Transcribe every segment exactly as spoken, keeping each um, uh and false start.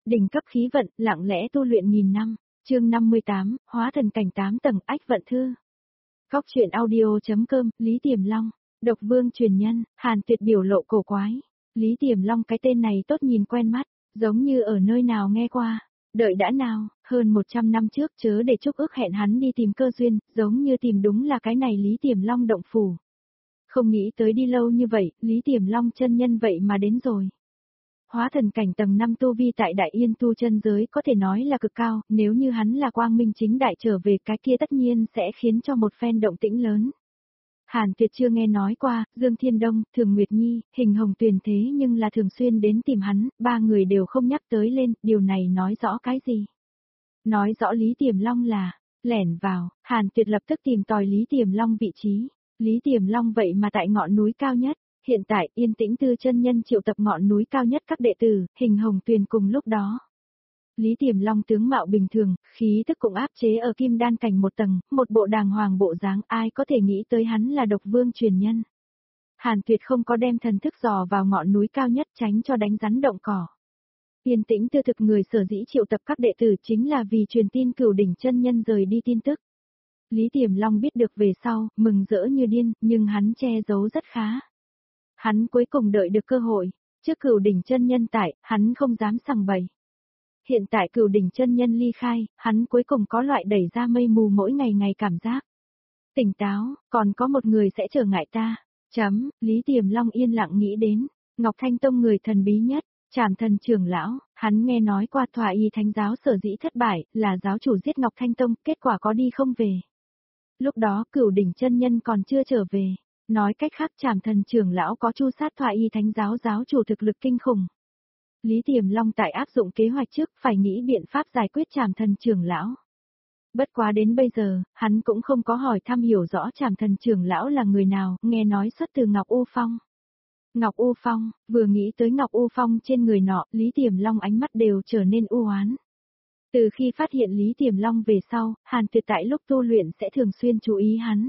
Đỉnh cấp khí vận, lặng lẽ tu luyện nghìn năm. Chương năm mươi tám, hóa thần cảnh tám tầng, ách vận thư. Cóc truyện audio.com, Lý Tiềm Long. Độc vương truyền nhân, Hàn Tuyệt biểu lộ cổ quái. Lý Tiềm Long, cái tên này tốt nhìn quen mắt, giống như ở nơi nào nghe qua. Đợi đã nào, hơn một trăm năm trước chớ để Trúc ước hẹn hắn đi tìm cơ duyên, giống như tìm đúng là cái này Lý Tiềm Long động phủ. Không nghĩ tới đi lâu như vậy, Lý Tiềm Long chân nhân vậy mà đến rồi. Hóa thần cảnh tầng năm tu vi tại Đại Yên tu chân giới có thể nói là cực cao, nếu như hắn là quang minh chính đại trở về cái kia tất nhiên sẽ khiến cho một phen động tĩnh lớn. Hàn Tuyệt chưa nghe nói qua, Dương Thiên Đông, Thường Nguyệt Nhi, Hình Hồng Tuyền thế nhưng là thường xuyên đến tìm hắn, ba người đều không nhắc tới lên, điều này nói rõ cái gì? Nói rõ Lý Tiềm Long là, lẻn vào, Hàn Tuyệt lập tức tìm tòi Lý Tiềm Long vị trí. Lý Tiềm Long vậy mà tại ngọn núi cao nhất. Hiện tại, Yên Tĩnh Tư chân nhân triệu tập ngọn núi cao nhất các đệ tử, Hình Hồng Tuyền cùng lúc đó. Lý Tiềm Long tướng mạo bình thường, khí tức cũng áp chế ở kim đan cảnh một tầng, một bộ đàng hoàng bộ dáng, ai có thể nghĩ tới hắn là độc vương truyền nhân. Hàn Tuyệt không có đem thần thức dò vào ngọn núi cao nhất tránh cho đánh rắn động cỏ. Yên Tĩnh Tư thực người sở dĩ triệu tập các đệ tử chính là vì truyền tin Cửu Đỉnh chân nhân rời đi tin tức. Lý Tiềm Long biết được về sau, mừng rỡ như điên, nhưng hắn che giấu rất khá. Hắn cuối cùng đợi được cơ hội, trước Cửu Đỉnh chân nhân tại, hắn không dám sằng bậy. Hiện tại Cửu Đỉnh chân nhân ly khai, hắn cuối cùng có loại đẩy ra mây mù mỗi ngày ngày cảm giác. Tỉnh táo, còn có một người sẽ trở ngại ta. Chấm, Lý Tiềm Long yên lặng nghĩ đến, Ngọc Thanh Tông người thần bí nhất, Trảm Thần trưởng lão, hắn nghe nói qua Thỏa Y Thánh giáo sở dĩ thất bại, là giáo chủ giết Ngọc Thanh Tông, kết quả có đi không về. Lúc đó Cửu Đỉnh chân nhân còn chưa trở về. Nói cách khác Trảm Thần trưởng lão có chu sát Thỏa Y Thánh giáo giáo chủ thực lực kinh khủng. Lý Tiềm Long tại áp dụng kế hoạch trước phải nghĩ biện pháp giải quyết Trảm Thần trưởng lão. Bất quá đến bây giờ, hắn cũng không có hỏi thăm hiểu rõ Trảm Thần trưởng lão là người nào, nghe nói xuất từ Ngọc U Phong. Ngọc U Phong, vừa nghĩ tới Ngọc U Phong trên người nọ, Lý Tiềm Long ánh mắt đều trở nên u oán. Từ khi phát hiện Lý Tiềm Long về sau, Hàn Tuyệt tại lúc tu luyện sẽ thường xuyên chú ý hắn.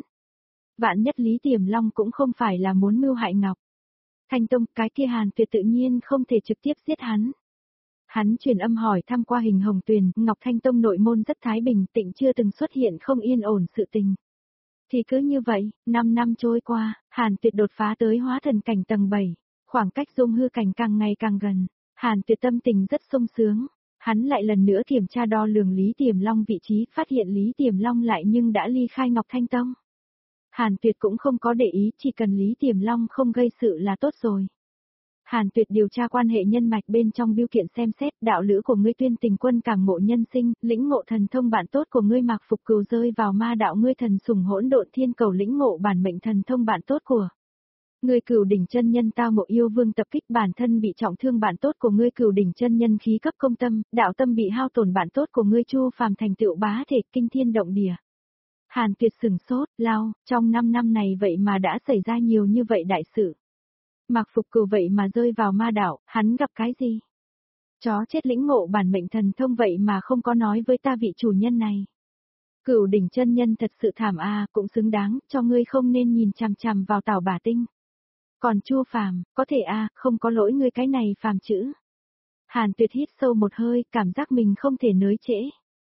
Vạn nhất Lý Tiềm Long cũng không phải là muốn mưu hại Ngọc Thanh Tông, cái kia Hàn Tuyệt tự nhiên không thể trực tiếp giết hắn. Hắn truyền âm hỏi thăm qua Hình Hồng Tuyền, Ngọc Thanh Tông nội môn rất thái bình, tịnh chưa từng xuất hiện không yên ổn sự tình. Thì cứ như vậy, năm năm trôi qua, Hàn Tuyệt đột phá tới hóa thần cảnh tầng bảy, khoảng cách dung hư cảnh càng ngày càng gần. Hàn Tuyệt tâm tình rất sung sướng, hắn lại lần nữa kiểm tra đo lường Lý Tiềm Long vị trí, phát hiện Lý Tiềm Long lại nhưng đã ly khai Ngọc Thanh Tông. Hàn Tuyệt cũng không có để ý, chỉ cần Lý Tiềm Long không gây sự là tốt rồi. Hàn Tuyệt điều tra quan hệ nhân mạch bên trong biêu kiện xem xét, đạo lữ của ngươi Tuyên Tình Quân càng ngộ nhân sinh, lĩnh ngộ thần thông bạn tốt của ngươi Mạc Phục Cừu rơi vào ma đạo ngươi Thần Sùng Hỗn Độn Thiên Cầu lĩnh ngộ bản mệnh thần thông bạn tốt của ngươi Cửu Đỉnh chân nhân tao ngộ yêu vương tập kích bản thân bị trọng thương bạn tốt của ngươi Cửu Đỉnh chân nhân khí cấp công tâm, đạo tâm bị hao tổn bạn tốt của ngươi Chu Phàm thành tựu bá thể kinh thiên động địa. Hàn Tuyệt sừng sốt, lao, trong năm năm này vậy mà đã xảy ra nhiều như vậy đại sự. Mạc Phục Cừu vậy mà rơi vào ma đạo, hắn gặp cái gì? Chó chết lĩnh ngộ bản mệnh thần thông vậy mà không có nói với ta vị chủ nhân này. Cửu Đỉnh chân nhân thật sự thảm a, cũng xứng đáng, cho ngươi không nên nhìn chằm chằm vào Tảo Bả Tinh. Còn Chu Phàm, có thể a, không có lỗi ngươi cái này phàm chữ. Hàn Tuyệt hít sâu một hơi, cảm giác mình không thể nới trễ.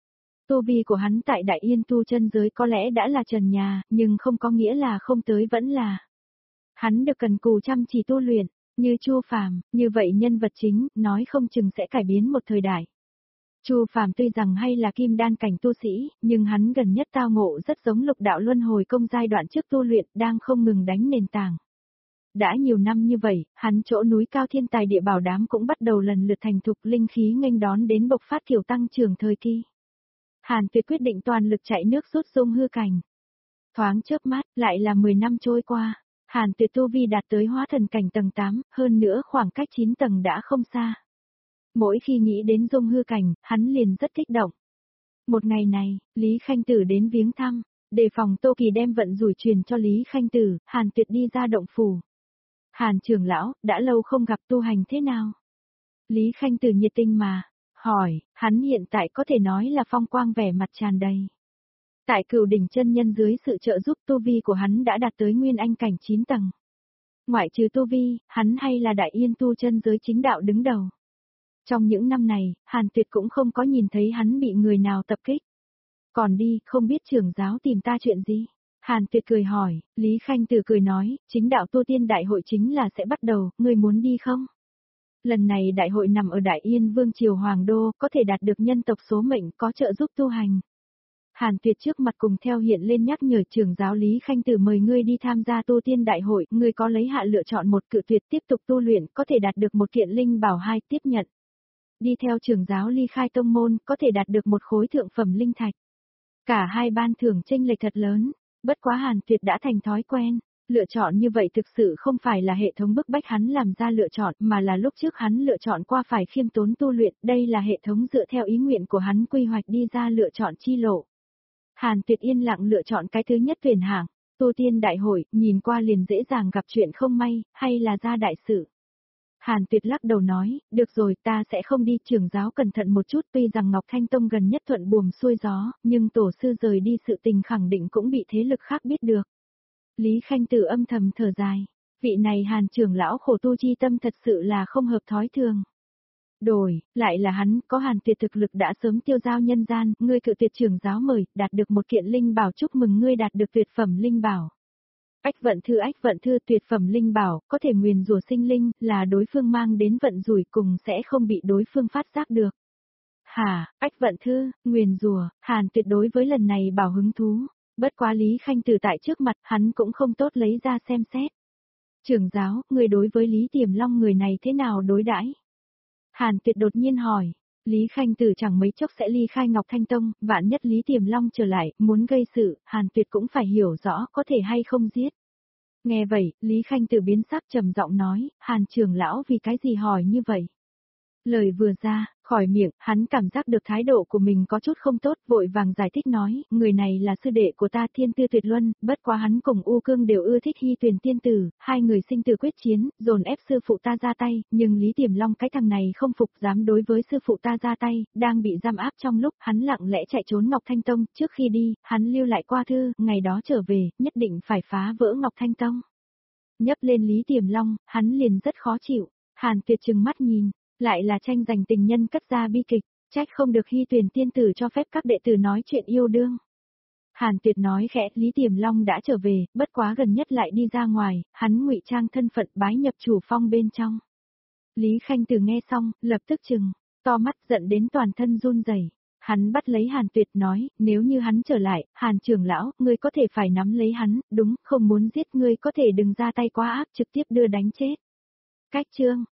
Tu vi của hắn tại Đại Yên tu chân giới có lẽ đã là trần nhà, nhưng không có nghĩa là không tới vẫn là. Hắn được cần cù chăm chỉ tu luyện, như Chu Phàm, như vậy nhân vật chính, nói không chừng sẽ cải biến một thời đại. Chu Phàm tuy rằng hay là kim đan cảnh tu sĩ, nhưng hắn gần nhất tao ngộ rất giống Lục đạo luân hồi công giai đoạn trước tu luyện, đang không ngừng đánh nền tảng. Đã nhiều năm như vậy, hắn chỗ núi cao thiên tài địa bảo đám cũng bắt đầu lần lượt thành thục, linh khí nghênh đón đến bộc phát kiểu tăng trưởng thời kỳ. Hàn Tuyệt quyết định toàn lực chạy nước rút dung hư cảnh. Thoáng chớp mắt, lại là mười năm trôi qua, Hàn Tuyệt tu vi đạt tới hóa thần cảnh tầng tám, hơn nữa khoảng cách chín tầng đã không xa. Mỗi khi nghĩ đến dung hư cảnh, hắn liền rất kích động. Một ngày này, Lý Khanh Tử đến viếng thăm, đề phòng Tô Kỳ đem vận rủi truyền cho Lý Khanh Tử, Hàn Tuyệt đi ra động phủ. Hàn trưởng lão, đã lâu không gặp, tu hành thế nào? Lý Khanh Tử nhiệt tình mà hỏi, hắn hiện tại có thể nói là phong quang vẻ mặt tràn đầy. Tại Cửu Đỉnh chân nhân dưới sự trợ giúp tu vi của hắn đã đạt tới nguyên anh cảnh chín tầng. Ngoại trừ tu vi, hắn hay là Đại Yên tu chân giới chính đạo đứng đầu. Trong những năm này, Hàn Tuyệt cũng không có nhìn thấy hắn bị người nào tập kích. Còn đi, không biết trưởng giáo tìm ta chuyện gì? Hàn Tuyệt cười hỏi, Lý Khanh Tử cười nói, chính đạo tu tiên đại hội chính là sẽ bắt đầu, ngươi muốn đi không? Lần này đại hội nằm ở Đại Yên Vương Triều Hoàng Đô, có thể đạt được nhân tộc số mệnh có trợ giúp tu hành. Hàn Tuyệt trước mặt cùng theo hiện lên nhắc nhở trưởng giáo Lý Khanh Tử mời ngươi đi tham gia tu tiên đại hội, ngươi có lấy hạ lựa chọn một cự tuyệt tiếp tục tu luyện, có thể đạt được một kiện linh bảo hai tiếp nhận. Đi theo trưởng giáo ly khai tông môn, có thể đạt được một khối thượng phẩm linh thạch. Cả hai ban thưởng chênh lệch thật lớn, bất quá Hàn Tuyệt đã thành thói quen. Lựa chọn như vậy thực sự không phải là hệ thống bức bách hắn làm ra lựa chọn mà là lúc trước hắn lựa chọn qua phải khiêm tốn tu luyện, đây là hệ thống dựa theo ý nguyện của hắn quy hoạch đi ra lựa chọn chi lộ. Hàn Tuyệt yên lặng lựa chọn cái thứ nhất tuyển hạng, tu tiên đại hội, nhìn qua liền dễ dàng gặp chuyện không may, hay là ra đại sự. Hàn Tuyệt lắc đầu nói, được rồi ta sẽ không đi, trưởng giáo cẩn thận một chút, tuy rằng Ngọc Thanh Tông gần nhất thuận buồm xuôi gió, nhưng tổ sư rời đi sự tình khẳng định cũng bị thế lực khác biết được. Lý Khanh Tử âm thầm thở dài, vị này Hàn trưởng lão khổ tu chi tâm thật sự là không hợp thói thường. Đổi, lại là hắn, có Hàn Tuyệt thực lực đã sớm tiêu giao nhân gian, ngươi cự tuyệt trưởng giáo mời, đạt được một kiện linh bảo, chúc mừng ngươi đạt được tuyệt phẩm linh bảo. Ách vận thư ách vận thư tuyệt phẩm linh bảo, có thể nguyền rủa sinh linh, là đối phương mang đến vận rủi cùng sẽ không bị đối phương phát giác được. Hả, ách vận thư, nguyền rủa, Hàn Tuyệt đối với lần này bảo hứng thú. Bất quá Lý Khanh Tử tại trước mặt hắn cũng không tốt lấy ra xem xét. Trưởng giáo, người đối với Lý Tiềm Long người này thế nào đối đãi? Hàn Tuyệt đột nhiên hỏi, Lý Khanh Tử chẳng mấy chốc sẽ ly khai Ngọc Thanh Tông, vạn nhất Lý Tiềm Long trở lại, muốn gây sự, Hàn Tuyệt cũng phải hiểu rõ có thể hay không giết. Nghe vậy, Lý Khanh Tử biến sắc trầm giọng nói, Hàn trưởng lão vì cái gì hỏi như vậy? Lời vừa ra, khỏi miệng, hắn cảm giác được thái độ của mình có chút không tốt, vội vàng giải thích nói, người này là sư đệ của ta Thiên Tư Tuyệt Luân, bất quá hắn cùng U Cương đều ưa thích Hy Tuyền tiên tử, hai người sinh tử quyết chiến, dồn ép sư phụ ta ra tay, nhưng Lý Tiềm Long cái thằng này không phục dám đối với sư phụ ta ra tay, đang bị giam áp trong lúc hắn lặng lẽ chạy trốn Ngọc Thanh Tông, trước khi đi, hắn lưu lại qua thư, ngày đó trở về, nhất định phải phá vỡ Ngọc Thanh Tông. Nhấp lên Lý Tiềm Long, hắn liền rất khó chịu, Hàn Tuyệt trừng mắt nhìn. Lại là tranh giành tình nhân cất ra bi kịch, trách không được Hy Tuyền tiên tử cho phép các đệ tử nói chuyện yêu đương. Hàn Tuyệt nói khẽ, Lý Tiềm Long đã trở về, bất quá gần nhất lại đi ra ngoài, hắn ngụy trang thân phận bái nhập chủ phong bên trong. Lý Khanh Tử nghe xong, lập tức chừng, to mắt giận đến toàn thân run rẩy. Hắn bắt lấy Hàn Tuyệt nói, nếu như hắn trở lại, Hàn trưởng lão, ngươi có thể phải nắm lấy hắn, đúng, không muốn giết ngươi có thể đừng ra tay quá ác trực tiếp đưa đánh chết. Cách chương